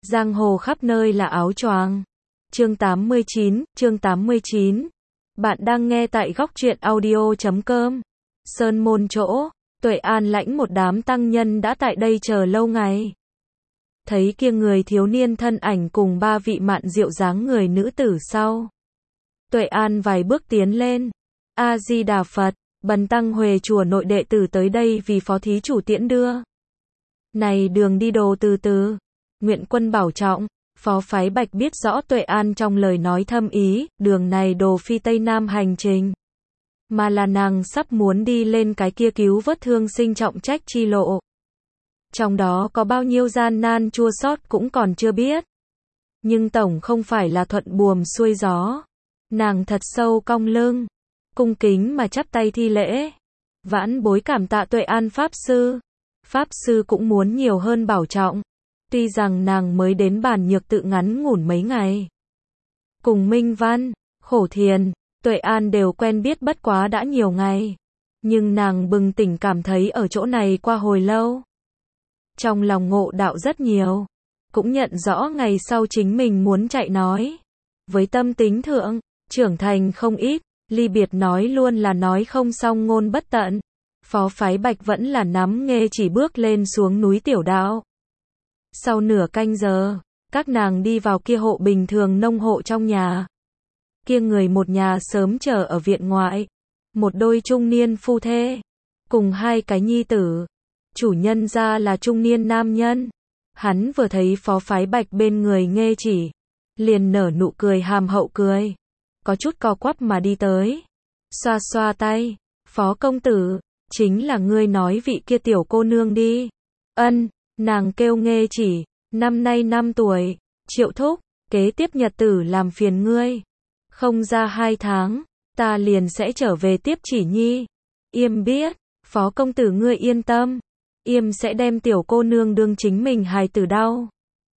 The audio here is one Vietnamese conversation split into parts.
Giang hồ khắp nơi là áo choàng. Chương 89. Bạn đang nghe tại góc truyện audio.com. Sơn môn chỗ, Tuệ An lãnh một đám tăng nhân đã tại đây chờ lâu ngày. Thấy kia người thiếu niên thân ảnh cùng ba vị mạn diệu dáng người nữ tử sau. Tuệ An vài bước tiến lên. A-di-đà Phật, bần tăng Huệ chùa nội đệ tử tới đây vì phó thí chủ tiễn đưa. Này đường đi đồ từ từ. Nguyện quân bảo trọng. Phó phái Bạch biết rõ Tuệ An trong lời nói thâm ý, đường này đồ phi Tây Nam hành trình. Mà là nàng sắp muốn đi lên cái kia cứu vớt thương sinh trọng trách chi lộ. Trong đó có bao nhiêu gian nan chua xót cũng còn chưa biết. Nhưng tổng không phải là thuận buồm xuôi gió. Nàng thật sâu cong lưng, cung kính mà chắp tay thi lễ. Vãn bối cảm tạ Tuệ An Pháp Sư. Pháp Sư cũng muốn nhiều hơn bảo trọng. Tuy rằng nàng mới đến Bản Nhược tự ngắn ngủn mấy ngày. Cùng Minh Văn, Khổ Thiền, Tuệ An đều quen biết bất quá đã nhiều ngày. Nhưng nàng bừng tỉnh cảm thấy ở chỗ này qua hồi lâu. Trong lòng ngộ đạo rất nhiều. Cũng nhận rõ ngày sau chính mình muốn chạy nói. Với tâm tính thượng, trưởng thành không ít, ly biệt nói luôn là nói không xong ngôn bất tận. Phó phái Bạch vẫn là nắm nghê chỉ bước lên xuống núi tiểu đạo. Sau nửa canh giờ, các nàng đi vào kia hộ bình thường nông hộ trong nhà. Kia người một nhà sớm chờ ở viện ngoại. Một đôi trung niên phu thê, cùng hai cái nhi tử. Chủ nhân ra là trung niên nam nhân. Hắn vừa thấy phó phái Bạch bên người nghê chỉ, liền nở nụ cười hàm hậu cười. Có chút co quắp mà đi tới. Xoa xoa tay. Phó công tử, chính là ngươi nói vị kia tiểu cô nương đi. Ân. Nàng kêu nghê chỉ, năm nay 5 tuổi, Triệu thúc, kế tiếp nhật tử làm phiền ngươi. Không ra 2 tháng, ta liền sẽ trở về tiếp chỉ nhi. Yêm biết, phó công tử ngươi yên tâm. Yêm sẽ đem tiểu cô nương đương chính mình hài tử đau.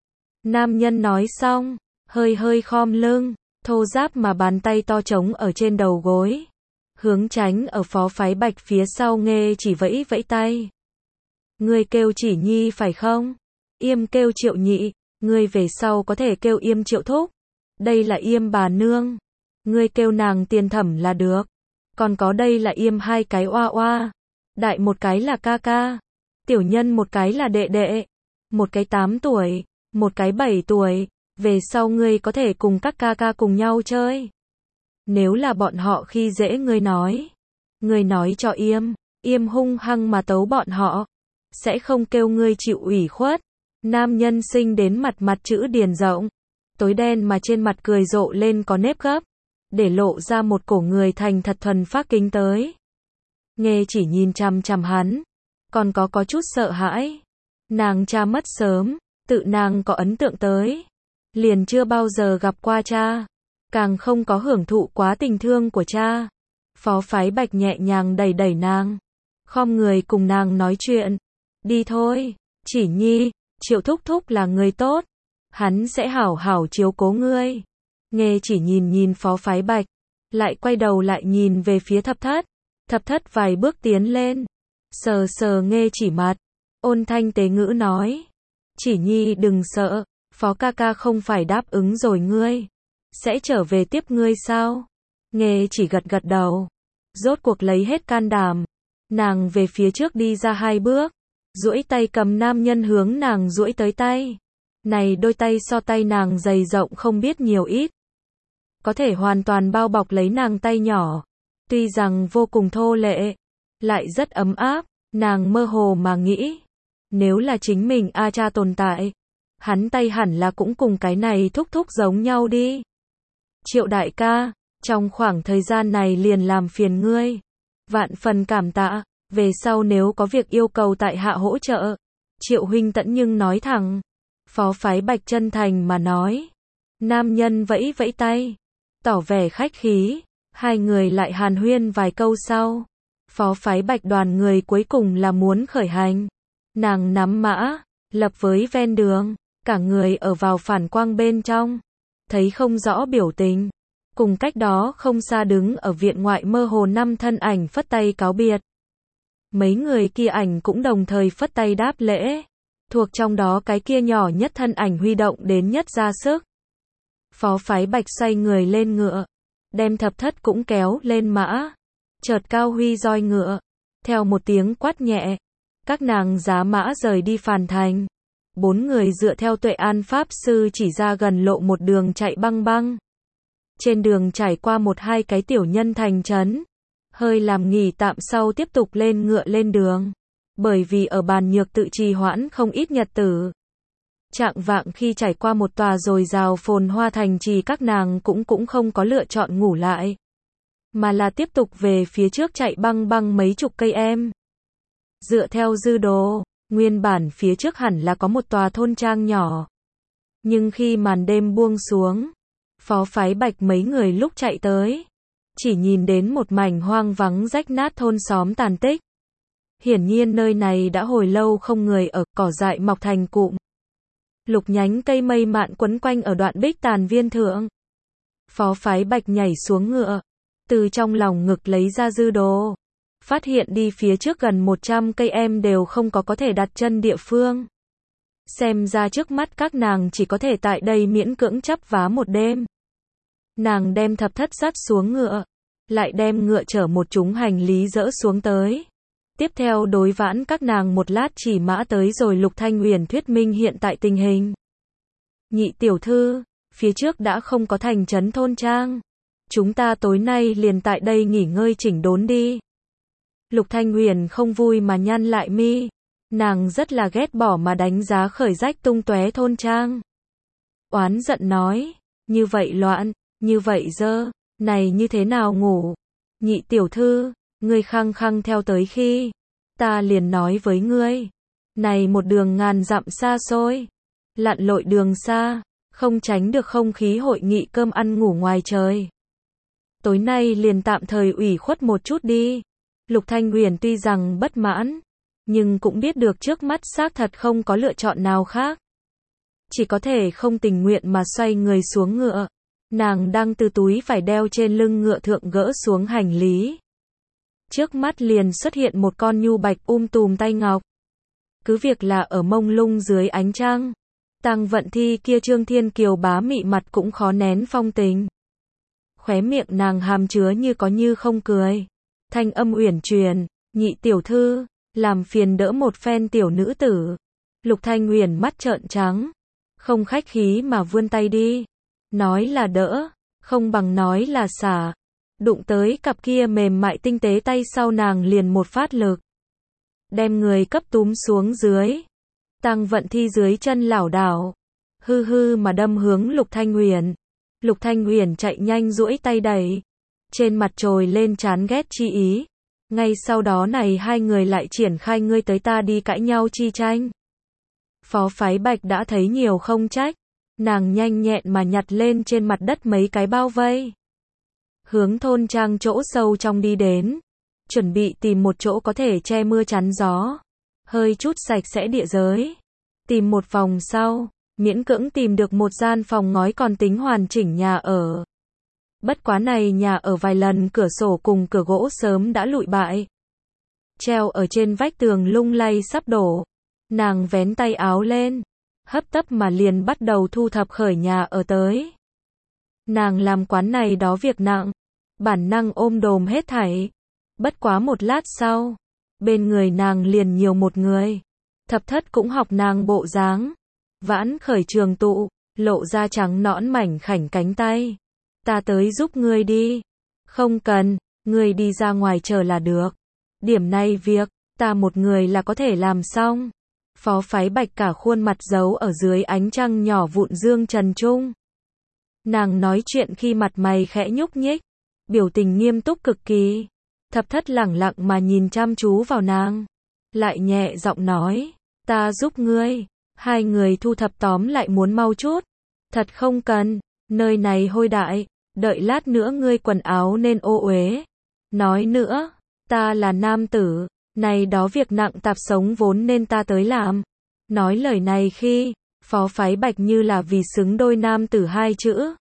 Nam nhân nói xong, hơi khom lưng, thô ráp mà bàn tay to trống ở trên đầu gối. Hướng tránh ở phó phái Bạch phía sau nghê chỉ vẫy vẫy tay. Ngươi kêu chỉ nhi phải không? Yêm kêu Triệu nhị, ngươi về sau có thể kêu Yêm Triệu thúc. Đây là Yêm bà nương. Ngươi kêu nàng Tiền thẩm là được. Còn có đây là Yêm hai cái oa oa. Đại một cái là ca ca. Tiểu nhân một cái là đệ đệ. Một cái 8 tuổi, một cái 7 tuổi. Về sau ngươi có thể cùng các ca ca cùng nhau chơi. Nếu là bọn họ khi dễ ngươi nói cho Yêm hung hăng mà tấu bọn họ. Sẽ không kêu ngươi chịu ủy khuất. Nam nhân sinh đến mặt chữ điền rộng, tối đen mà trên mặt cười rộ lên có nếp gấp, để lộ ra một cổ người thành thật thuần phác kính tới. Nghê chỉ nhìn chằm chằm hắn, còn có chút sợ hãi. Nàng cha mất sớm, tự nàng có ấn tượng tới, liền chưa bao giờ gặp qua cha, càng không có hưởng thụ quá tình thương của cha. Phó phái Bạch nhẹ nhàng đẩy nàng, khom người cùng nàng nói chuyện. Đi thôi, chỉ nhi, Triệu thúc thúc là người tốt. Hắn sẽ hảo hảo chiếu cố ngươi. Nghê chỉ nhìn phó phái Bạch, lại quay đầu lại nhìn về phía thập thất. Thập thất vài bước tiến lên, sờ nghê chỉ mặt, ôn thanh tế ngữ nói. Chỉ nhi đừng sợ, phó ca ca không phải đáp ứng rồi ngươi. Sẽ trở về tiếp ngươi sao? Nghê chỉ gật đầu. Rốt cuộc lấy hết can đảm. Nàng về phía trước đi ra 2 bước. Duỗi tay cầm nam nhân hướng nàng duỗi tới tay. Này đôi tay so tay nàng dày rộng không biết nhiều ít. Có thể hoàn toàn bao bọc lấy nàng tay nhỏ. Tuy rằng vô cùng thô lệ, lại rất ấm áp. Nàng mơ hồ mà nghĩ, nếu là chính mình A cha tồn tại, hắn tay hẳn là cũng cùng cái này thúc thúc giống nhau đi. Triệu đại ca, trong khoảng thời gian này liền làm phiền ngươi. Vạn phần cảm tạ. Về sau nếu có việc yêu cầu tại hạ hỗ trợ, Triệu huynh tẫn nhưng nói thẳng. Phó phái Bạch chân thành mà nói. Nam nhân vẫy vẫy tay, tỏ vẻ khách khí. Hai người lại hàn huyên vài câu sau. Phó phái Bạch đoàn người cuối cùng là muốn khởi hành. Nàng nắm mã, lập với ven đường, cả người ở vào phản quang bên trong. Thấy không rõ biểu tình. Cùng cách đó không xa đứng ở viện ngoại mơ hồ 5 thân ảnh phất tay cáo biệt. Mấy người kia ảnh cũng đồng thời phất tay đáp lễ. Thuộc trong đó cái kia nhỏ nhất thân ảnh huy động đến nhất ra sức. Phó Phái Bạch xoay người lên ngựa, đem Thập Thất cũng kéo lên mã. Chợt cao huy roi ngựa, theo một tiếng quát nhẹ, các nàng giá mã rời đi Phàn Thành. 4 người dựa theo Tuệ An Pháp Sư chỉ ra gần lộ một đường chạy băng băng. Trên đường trải qua 1-2 cái tiểu nhân thành trấn, hơi làm nghỉ tạm sau tiếp tục lên ngựa lên đường. Bởi vì ở Bàn Nhược tự trì hoãn không ít nhật tử. Trạng vạng khi trải qua một tòa dồi dào phồn hoa thành trì, các nàng cũng không có lựa chọn ngủ lại, mà là tiếp tục về phía trước chạy băng băng mấy chục cây em. Dựa theo dư đồ, nguyên bản phía trước hẳn là có một tòa thôn trang nhỏ. Nhưng khi màn đêm buông xuống, Phó Phái Bạch mấy người lúc chạy tới, chỉ nhìn đến một mảnh hoang vắng rách nát thôn xóm tàn tích. Hiển nhiên nơi này đã hồi lâu không người ở, cỏ dại mọc thành cụm. Lục nhánh cây mây mạn quấn quanh ở đoạn bích tàn viên thượng. Phó Phái Bạch nhảy xuống ngựa, từ trong lòng ngực lấy ra dư đồ. Phát hiện đi phía trước gần 100 cây em đều không có thể đặt chân địa phương. Xem ra trước mắt các nàng chỉ có thể tại đây miễn cưỡng chắp vá một đêm. Nàng đem Thập Thất dắt xuống ngựa, lại đem ngựa chở một chúng hành lý dỡ xuống tới. Tiếp theo đối vãn các nàng một lát chỉ mã tới rồi Lục Thanh Uyển thuyết minh hiện tại tình hình. Nhị tiểu thư, phía trước đã không có thành trấn thôn trang. Chúng ta tối nay liền tại đây nghỉ ngơi chỉnh đốn đi. Lục Thanh Uyển không vui mà nhăn lại mi. Nàng rất là ghét bỏ mà đánh giá khởi rách tung tóe thôn trang. Oán giận nói, như vậy loạn, như vậy dơ, này như thế nào ngủ? Nhị tiểu thư, ngươi khăng khăng theo tới khi, ta liền nói với ngươi, này một đường ngàn dặm xa xôi, lặn lội đường xa, không tránh được không khí hội nghị cơm ăn ngủ ngoài trời. Tối nay liền tạm thời ủy khuất một chút đi. Lục Thanh Uyển tuy rằng bất mãn, nhưng cũng biết được trước mắt xác thật không có lựa chọn nào khác. Chỉ có thể không tình nguyện mà xoay người xuống ngựa. Nàng đang từ túi vải đeo trên lưng ngựa thượng gỡ xuống hành lý. Trước mắt liền xuất hiện một con nhu bạch tùm tay ngọc. Cứ việc là ở mông lung dưới ánh trăng, Tăng Vận Thi kia trương thiên kiều bá mị mặt cũng khó nén phong tình. Khóe miệng nàng hàm chứa như có như không cười. Thanh âm uyển chuyển, nhị tiểu thư, làm phiền đỡ một phen tiểu nữ tử. Lục Thanh Uyển mắt trợn trắng, không khách khí mà vươn tay đi. Nói là đỡ, không bằng nói là xả. Đụng tới cặp kia mềm mại tinh tế tay sau, nàng liền một phát lực, đem người cấp túm xuống dưới. Tăng Vận Thi dưới chân lảo đảo, hư hư mà đâm hướng Lục Thanh Uyển. Lục Thanh Uyển chạy nhanh duỗi tay đẩy, trên mặt trồi lên chán ghét chi ý. Ngay sau đó này hai người lại triển khai ngươi tới ta đi cãi nhau chi tranh. Phó Phái Bạch đã thấy nhiều không trách, nàng nhanh nhẹn mà nhặt lên trên mặt đất mấy cái bao vây, hướng thôn trang chỗ sâu trong đi đến, chuẩn bị tìm một chỗ có thể che mưa chắn gió, hơi chút sạch sẽ địa giới. Tìm một vòng sau, miễn cưỡng tìm được một gian phòng ngói còn tính hoàn chỉnh nhà ở. Bất quá này nhà ở vài lần cửa sổ cùng cửa gỗ sớm đã lụi bại, treo ở trên vách tường lung lay sắp đổ. Nàng vén tay áo lên, hấp tấp mà liền bắt đầu thu thập khởi nhà ở tới. Nàng làm quán này đó việc nặng, bản năng ôm đồm hết thảy. Bất quá một lát sau, bên người nàng liền nhiều một người. Thập Thất cũng học nàng bộ dáng, vãn khởi trường tụ, lộ ra trắng nõn mảnh khảnh cánh tay. Ta tới giúp ngươi đi. Không cần, ngươi đi ra ngoài chờ là được. Điểm này việc, ta một người là có thể làm xong. Phó Phái Bạch cả khuôn mặt giấu ở dưới ánh trăng nhỏ vụn dương trần trung. Nàng nói chuyện khi mặt mày khẽ nhúc nhích, biểu tình nghiêm túc cực kỳ. Thập Thất lẳng lặng mà nhìn chăm chú vào nàng, lại nhẹ giọng nói, ta giúp ngươi. Hai người thu thập tóm lại muốn mau chút. Thật không cần, nơi này hôi đại, đợi lát nữa ngươi quần áo nên ô uế. Nói nữa, ta là nam tử, này đó việc nặng tạp sống vốn nên ta tới làm. Nói lời này khi, Phó Phái Bạch như là vì xứng đôi nam tử hai chữ.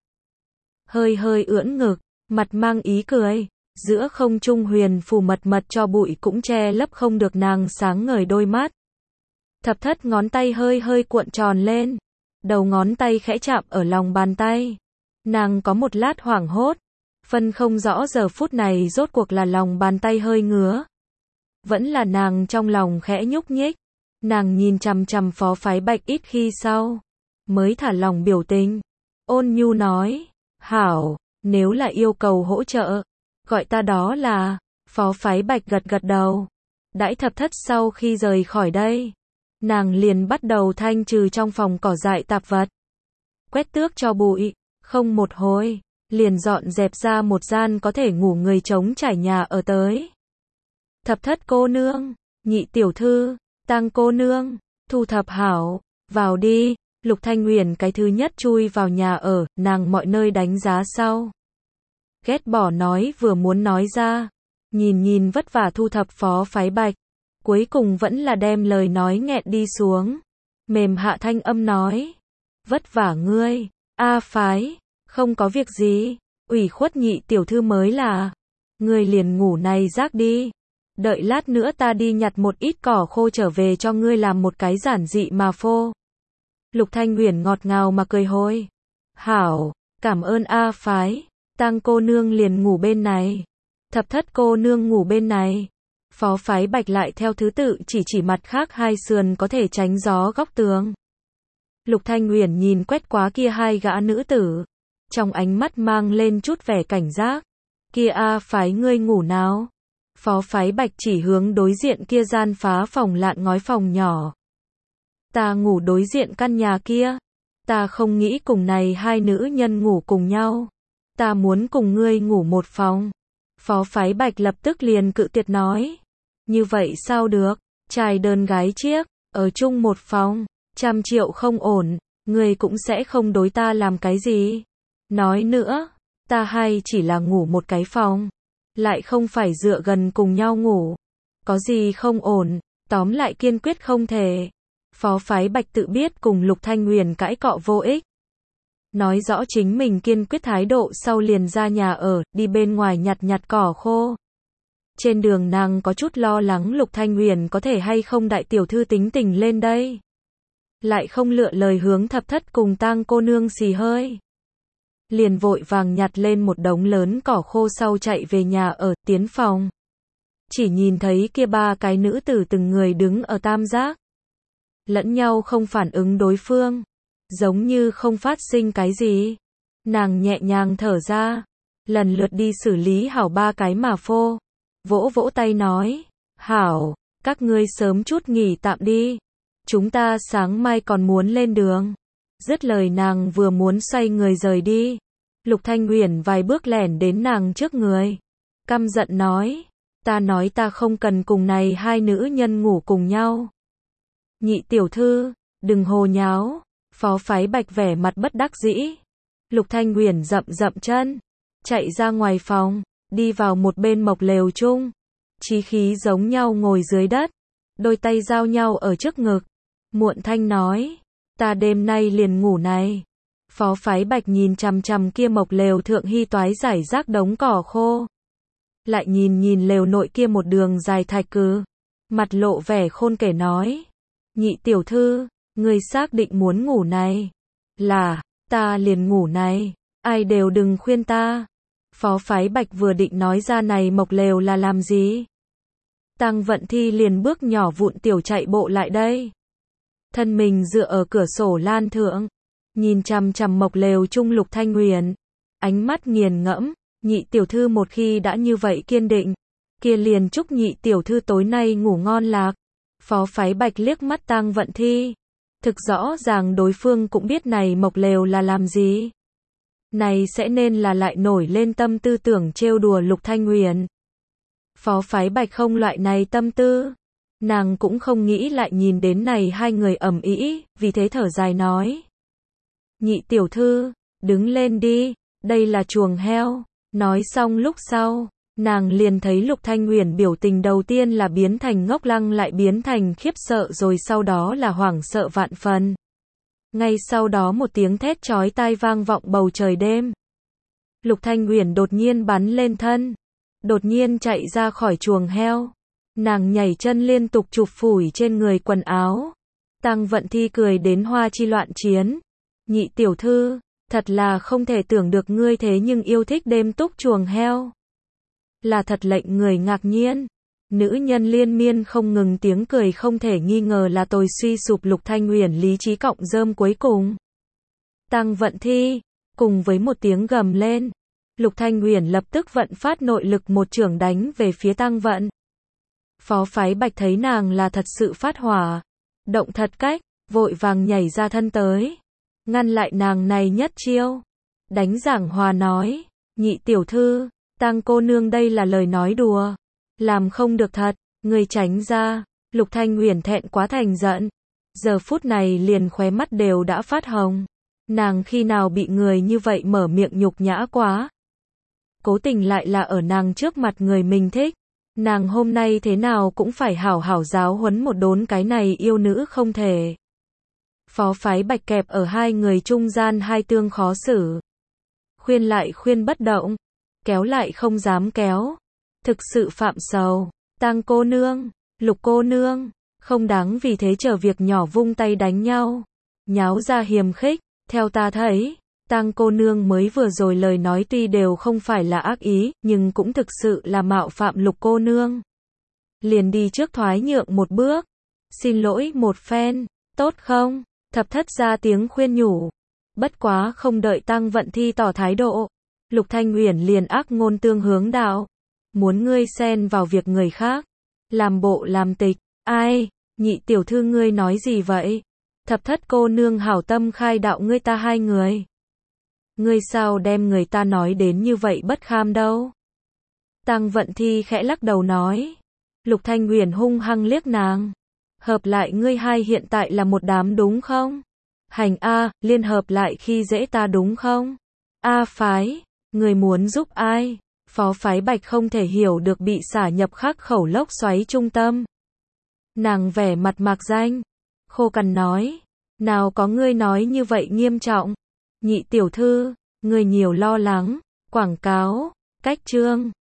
Hơi hơi ưỡn ngực, mặt mang ý cười, giữa không trung huyền phù mật mật cho bụi cũng che lấp không được nàng sáng ngời đôi mắt. Thập thất ngón tay hơi hơi cuộn tròn lên. Đầu ngón tay khẽ chạm ở lòng bàn tay. Nàng có một lát hoảng hốt. Phân không rõ giờ phút này rốt cuộc là lòng bàn tay hơi ngứa. Vẫn là nàng trong lòng khẽ nhúc nhích. Nàng nhìn chằm chằm Phó Phái Bạch ít khi sau. Mới thả lòng biểu tình. Ôn nhu nói. Hảo, nếu là yêu cầu hỗ trợ. Gọi ta đó là. Phó Phái Bạch gật gật đầu. Đãi thập thất sau khi rời khỏi đây. Nàng liền bắt đầu thanh trừ trong phòng cỏ dại tạp vật. Quét tước cho bụi. Không một hồi. Liền dọn dẹp ra một gian có thể ngủ người trống trải nhà ở tới. Thập thất cô nương. Nhị tiểu thư. Tang cô nương. Thu thập hảo. Vào đi. Lục Thanh Huyền cái thứ nhất chui vào nhà ở. Nàng mọi nơi đánh giá sau. Ghét bỏ nói vừa muốn nói ra. Nhìn vất vả thu thập Phó Phái Bạch. Cuối cùng vẫn là đem lời nói nghẹn đi xuống. Mềm hạ thanh âm nói. Vất vả ngươi. A Phái. Không có việc gì. Ủy khuất nhị tiểu thư mới là. Ngươi liền ngủ này rác đi. Đợi lát nữa ta đi nhặt một ít cỏ khô trở về cho ngươi làm một cái giản dị mà phô. Lục Thanh Huyền ngọt ngào mà cười hôi. Hảo. Cảm ơn A Phái. Tang cô nương liền ngủ bên này. Thập thất cô nương ngủ bên này. Phó Phái Bạch lại theo thứ tự chỉ mặt khác hai sườn có thể tránh gió góc tường. Lục Thanh Huyền nhìn quét quá kia hai gã nữ tử. Trong ánh mắt mang lên chút vẻ cảnh giác. Kia A Phái ngươi ngủ nào? Phó Phái Bạch chỉ hướng đối diện kia gian phá phòng lạn ngói phòng nhỏ. Ta ngủ đối diện căn nhà kia. Ta không nghĩ cùng này hai nữ nhân ngủ cùng nhau. Ta muốn cùng ngươi ngủ một phòng. Phó Phái Bạch lập tức liền cự tuyệt nói. Như vậy sao được, trai đơn gái chiếc, ở chung một phòng, 100 triệu không ổn, ngươi cũng sẽ không đối ta làm cái gì. Nói nữa, ta hay chỉ là ngủ một cái phòng, lại không phải dựa gần cùng nhau ngủ. Có gì không ổn, tóm lại kiên quyết không thể. Phó Phái Bạch tự biết cùng Lục Thanh Huyền cãi cọ vô ích. Nói rõ chính mình kiên quyết thái độ sau liền ra nhà ở, đi bên ngoài nhặt cỏ khô. Trên đường nàng có chút lo lắng Lục Thanh Huyền có thể hay không đại tiểu thư tính tình lên đây. Lại không lựa lời hướng thập thất cùng Tang cô nương xì hơi. Liền vội vàng nhặt lên một đống lớn cỏ khô sau chạy về nhà ở, tiến phòng. Chỉ nhìn thấy kia ba cái nữ tử từng người đứng ở tam giác. Lẫn nhau không phản ứng đối phương. Giống như không phát sinh cái gì. Nàng nhẹ nhàng thở ra. Lần lượt đi xử lý hảo ba cái mà phô. Vỗ vỗ tay nói. Hảo, các ngươi sớm chút nghỉ tạm đi. Chúng ta sáng mai còn muốn lên đường. Dứt lời nàng vừa muốn xoay người rời đi. Lục Thanh Huyền vài bước lẻn đến nàng trước người. Căm giận nói. Ta nói ta không cần cùng này hai nữ nhân ngủ cùng nhau. Nhị tiểu thư, đừng hồ nháo. Phó Phái Bạch vẻ mặt bất đắc dĩ. Lục Thanh Huyền dậm chân. Chạy ra ngoài phòng. Đi vào một bên mộc lều chung. Chí khí giống nhau ngồi dưới đất. Đôi tay giao nhau ở trước ngực. Muộn thanh nói. Ta đêm nay liền ngủ này. Phó Phái Bạch nhìn chằm chằm kia mộc lều thượng hy toái rải rác đống cỏ khô. Lại nhìn lều nội kia một đường dài thạch cừ. Mặt lộ vẻ khôn kể nói. Nhị tiểu thư, người xác định muốn ngủ này. Là, ta liền ngủ này. Ai đều đừng khuyên ta. Phó Phái Bạch vừa định nói ra này mộc lều là làm gì. Tang Vận Thi liền bước nhỏ vụn tiểu chạy bộ lại đây. Thân mình dựa ở cửa sổ lan thượng. Nhìn chằm chằm mộc lều chung Lục Thanh Huyền. Ánh mắt nghiền ngẫm. Nhị tiểu thư một khi đã như vậy kiên định. Kia liền chúc nhị tiểu thư tối nay ngủ ngon lạc. Phó Phái Bạch liếc mắt Tang Vận Thi. Thực rõ ràng đối phương cũng biết này mộc lều là làm gì. Này sẽ nên là lại nổi lên tâm tư tưởng trêu đùa Lục Thanh Huyền. Phó Phái Bạch không loại này tâm tư. Nàng cũng không nghĩ lại nhìn đến này hai người ầm ĩ, vì thế thở dài nói. Nhị tiểu thư, đứng lên đi, đây là chuồng heo. Nói xong lúc sau, nàng liền thấy Lục Thanh Huyền biểu tình đầu tiên là biến thành ngốc lăng lại biến thành khiếp sợ rồi sau đó là hoảng sợ vạn phần. Ngay sau đó một tiếng thét chói tai vang vọng bầu trời đêm. Lục Thanh Huyền đột nhiên bắn lên thân. Đột nhiên chạy ra khỏi chuồng heo. Nàng nhảy chân liên tục chụp phủi trên người quần áo. Tăng Vận Thi cười đến hoa chi loạn chiến. Nhị tiểu thư, thật là không thể tưởng được ngươi thế nhưng yêu thích đêm túc chuồng heo. Là thật lệnh người ngạc nhiên. Nữ nhân liên miên không ngừng tiếng cười không thể nghi ngờ là tôi suy sụp Lục Thanh Uyển lý trí cộng rơm cuối cùng. Tăng Vận Thi, cùng với một tiếng gầm lên, Lục Thanh Uyển lập tức vận phát nội lực một chưởng đánh về phía Tăng Vận. Phó Phái Bạch thấy nàng là thật sự phát hỏa, động thật cách, vội vàng nhảy ra thân tới, ngăn lại nàng này nhất chiêu. Đánh giảng hòa nói, nhị tiểu thư, Tăng cô nương đây là lời nói đùa, làm không được thật, người tránh ra. Lục Thanh Uyển thẹn quá thành giận, giờ phút này liền khóe mắt đều đã phát hồng. Nàng khi nào bị người như vậy mở miệng nhục nhã quá. Cố tình lại là ở nàng trước mặt người mình thích. Nàng hôm nay thế nào cũng phải hảo hảo giáo huấn một đốn cái này yêu nữ không thể. Phó Phái Bạch kẹp ở hai người trung gian hai tương khó xử. Khuyên lại khuyên bất động, kéo lại không dám kéo. Thực sự phạm sầu. Tăng cô nương, Lục cô nương, không đáng vì thế trở việc nhỏ vung tay đánh nhau, nháo ra hiềm khích. Theo ta thấy, Tăng cô nương mới vừa rồi lời nói tuy đều không phải là ác ý, nhưng cũng thực sự là mạo phạm Lục cô nương. Liền đi trước thoái nhượng một bước, xin lỗi một phen, tốt không? Thập thất ra tiếng khuyên nhủ. Bất quá không đợi Tăng Vận Thi tỏ thái độ, Lục Thanh Uyển liền ác ngôn tương hướng đạo. Muốn ngươi xen vào việc người khác, làm bộ làm tịch. Ai, nhị tiểu thư ngươi nói gì vậy? Thập thất cô nương hảo tâm khai đạo ngươi ta hai người. Ngươi sao đem người ta nói đến như vậy bất kham đâu? Tăng Vận Thi khẽ lắc đầu nói. Lục Thanh Uyển hung hăng liếc nàng. Hợp lại ngươi hai hiện tại là một đám đúng không? Hành A, liên hợp lại khi dễ ta đúng không? A phái, người muốn giúp ai? Phó Phái Bạch không thể hiểu được bị xả nhập khắc khẩu lốc xoáy trung tâm. Nàng vẻ mặt mạc danh, khô cằn nói, nào có ngươi nói như vậy nghiêm trọng. Nhị tiểu thư, ngươi nhiều lo lắng, quảng cáo, cách chương.